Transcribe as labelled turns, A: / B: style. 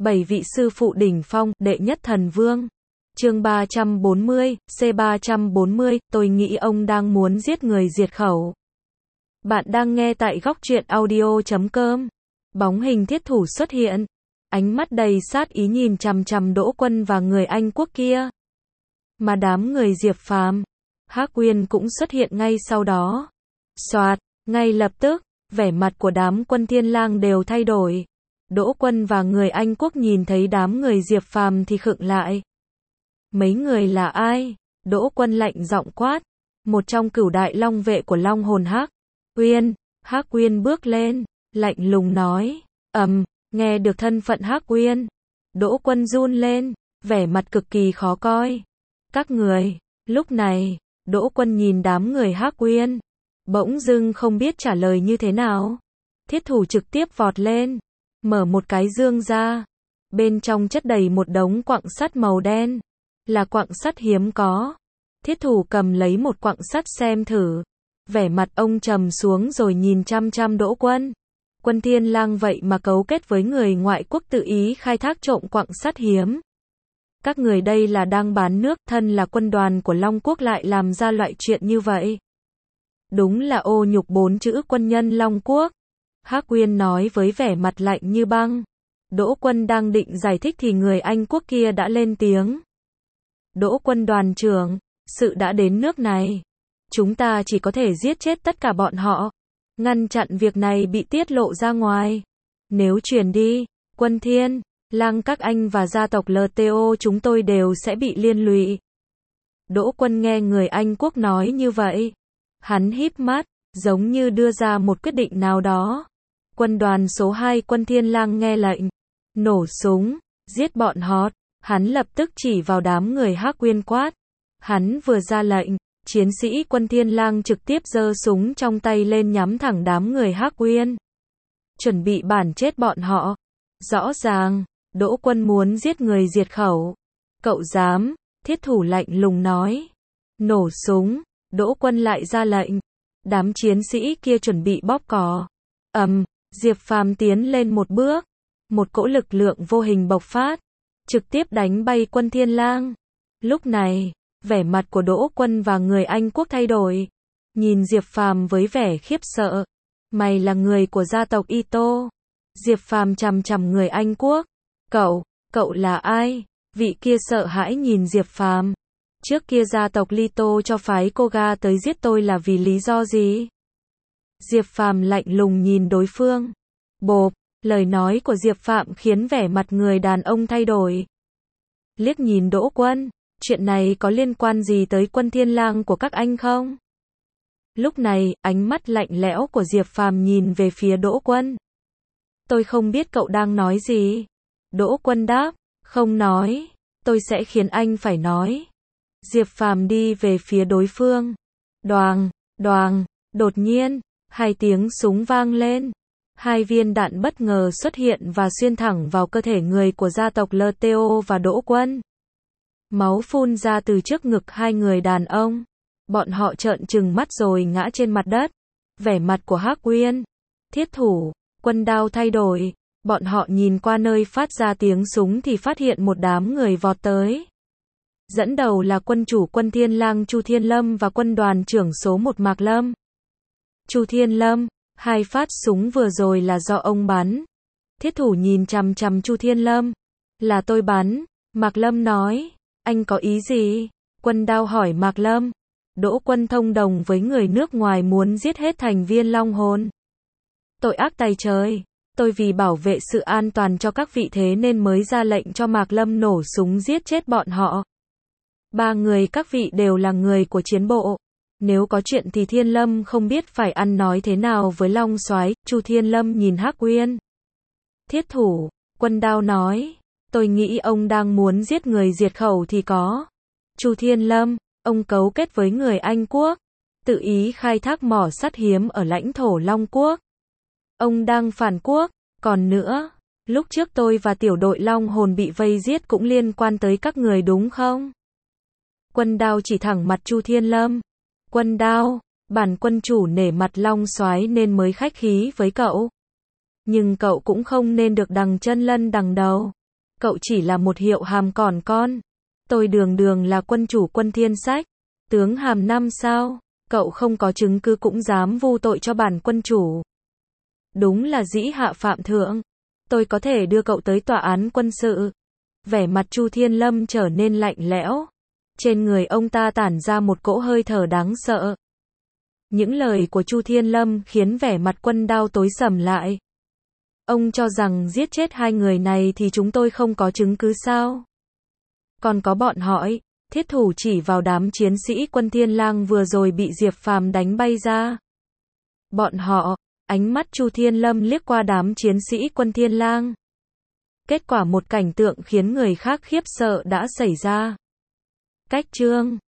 A: 7 vị sư phụ đỉnh phong, đệ nhất thần vương. Chương 340, C340, tôi nghĩ ông đang muốn giết người diệt khẩu. Bạn đang nghe tại góc truyện audio.com. Bóng hình thiết thủ xuất hiện, ánh mắt đầy sát ý nhìn chằm chằm Đỗ Quân và người Anh quốc kia. Mà đám người Diệp Phàm, Hắc Uyên cũng xuất hiện ngay sau đó. Soạt, ngay lập tức, vẻ mặt của đám Quân Thiên Lang đều thay đổi. Đỗ Quân và người Anh quốc nhìn thấy đám người Diệp Phàm thì khựng lại. Mấy người là ai? Đỗ Quân lạnh giọng quát. Một trong cửu đại long vệ của Long Hồn Hắc Uyên. Hắc Uyên bước lên, lạnh lùng nói. Nghe được thân phận Hắc Uyên, Đỗ Quân run lên, vẻ mặt cực kỳ khó coi. Các người, lúc này, Đỗ Quân nhìn đám người Hắc Uyên, bỗng dưng không biết trả lời như thế nào. Thiết thủ trực tiếp vọt lên, mở một cái dương ra. Bên trong chất đầy một đống quặng sắt màu đen, là quặng sắt hiếm có. Thiết thủ cầm lấy một quặng sắt xem thử. Vẻ mặt ông trầm xuống rồi nhìn chăm chăm Đỗ Quân. Quân Thiên Lang vậy mà cấu kết với người ngoại quốc tự ý khai thác trộm quặng sắt hiếm. Các người đây là đang bán nước, thân là quân đoàn của Long Quốc lại làm ra loại chuyện như vậy. Đúng là ô nhục 4 chữ quân nhân Long Quốc. Hắc Uyên nói với vẻ mặt lạnh như băng. Đỗ Quân đang định giải thích thì người Anh quốc kia đã lên tiếng. Đỗ Quân đoàn trưởng, sự đã đến nước này. Chúng ta chỉ có thể giết chết tất cả bọn họ, ngăn chặn việc này bị tiết lộ ra ngoài. Nếu truyền đi, Quân Thiên Lang các anh và gia tộc LTO chúng tôi đều sẽ bị liên lụy. Đỗ Quân nghe người Anh quốc nói như vậy. Hắn híp mắt, giống như đưa ra một quyết định nào đó. Quân đoàn số 2 Quân Thiên Lang nghe lệnh. Nổ súng, giết bọn họ. Hắn lập tức chỉ vào đám người Hắc Uyên quát. Hắn vừa ra lệnh, chiến sĩ Quân Thiên Lang trực tiếp giơ súng trong tay lên nhắm thẳng đám người Hắc Uyên. Chuẩn bị bản chết bọn họ. Rõ ràng, Đỗ Quân muốn giết người diệt khẩu. Cậu dám? Thiết thủ lạnh lùng nói. Nổ súng, Đỗ Quân lại ra lệnh. Đám chiến sĩ kia chuẩn bị bóp cò. Diệp Phàm tiến lên một bước. Một cỗ lực lượng vô hình bộc phát, trực tiếp đánh bay Quân Thiên Lang. Lúc này, vẻ mặt của Đỗ Quân và người Anh quốc thay đổi. Nhìn Diệp Phàm với vẻ khiếp sợ. Mày là người của gia tộc Ito. Diệp Phàm chằm chằm người Anh quốc. Cậu là ai? Vị kia sợ hãi nhìn Diệp Phàm. Trước kia gia tộc Lito cho phái Koga tới giết tôi là vì lý do gì? Diệp Phàm lạnh lùng nhìn đối phương. Bộp, lời nói của Diệp Phàm khiến vẻ mặt người đàn ông thay đổi. Liếc nhìn Đỗ Quân, chuyện này có liên quan gì tới Quân Thiên Lang của các anh không? Lúc này, ánh mắt lạnh lẽo của Diệp Phàm nhìn về phía Đỗ Quân. Tôi không biết cậu đang nói gì. Đỗ Quân đáp, không nói, tôi sẽ khiến anh phải nói. Diệp Phàm đi về phía đối phương. Đoàng, đột nhiên, 2 tiếng súng vang lên. 2 viên đạn bất ngờ xuất hiện và xuyên thẳng vào cơ thể người của gia tộc LTO và Đỗ Quân. Máu phun ra từ trước ngực 2 người đàn ông. Bọn họ trợn trừng mắt rồi ngã trên mặt đất. Vẻ mặt của Hắc Uyên, Thiết thủ, Quân Đao thay đổi. Bọn họ nhìn qua nơi phát ra tiếng súng thì phát hiện một đám người vọt tới. Dẫn đầu là quân chủ Quân Thiên Lang Chu Thiên Lâm và quân đoàn trưởng số 1 Mạc Lâm. Chu Thiên Lâm, 2 phát súng vừa rồi là do ông bắn. Thiết thủ nhìn chằm chằm Chu Thiên Lâm. Là tôi bắn. Mạc Lâm nói. Anh có ý gì? Quân Đao hỏi Mạc Lâm. Đỗ Quân thông đồng với người nước ngoài muốn giết hết thành viên Long Hồn. Tội ác tày trời. Tôi vì bảo vệ sự an toàn cho các vị thế nên mới ra lệnh cho Mạc Lâm nổ súng giết chết bọn họ. 3 người các vị đều là người của chiến bộ. Nếu có chuyện thì Thiên Lâm không biết phải ăn nói thế nào với Long Soái. Chu Thiên Lâm nhìn Hắc Uyên. Thiết thủ, Quân Đao nói. Tôi nghĩ ông đang muốn giết người diệt khẩu thì có. Chu Thiên Lâm, ông cấu kết với người Anh quốc. Tự ý khai thác mỏ sắt hiếm ở lãnh thổ Long Quốc. Ông đang phản quốc. Còn nữa, lúc trước tôi và tiểu đội Long Hồn bị vây giết cũng liên quan tới các người đúng không? Quân Đao chỉ thẳng mặt Chu Thiên Lâm. Quân Đao, bản quân chủ nể mặt Long Soái nên mới khách khí với cậu. Nhưng cậu cũng không nên được đằng chân lân đằng đầu. Cậu chỉ là một hiệu hàm còn con. Tôi đường đường là quân chủ quân Thiên Sách. Tướng hàm 5 sao. Cậu không có chứng cứ cũng dám vu tội cho bản quân chủ. Đúng là dĩ hạ phạm thượng. Tôi có thể đưa cậu tới tòa án quân sự. Vẻ mặt Chu Thiên Lâm trở nên lạnh lẽo. Trên người ông ta tản ra một cỗ hơi thở đáng sợ. Những lời của Chu Thiên Lâm khiến vẻ mặt Quân Đao tối sầm lại. Ông cho rằng giết chết hai người này thì chúng tôi không có chứng cứ sao? Còn có bọn hỏi, thiết thủ chỉ vào đám chiến sĩ quân Thiên Lang vừa rồi bị Diệp Phàm đánh bay ra. Bọn họ, ánh mắt Chu Thiên Lâm liếc qua đám chiến sĩ quân Thiên Lang. Kết quả một cảnh tượng khiến người khác khiếp sợ đã xảy ra. Cách chương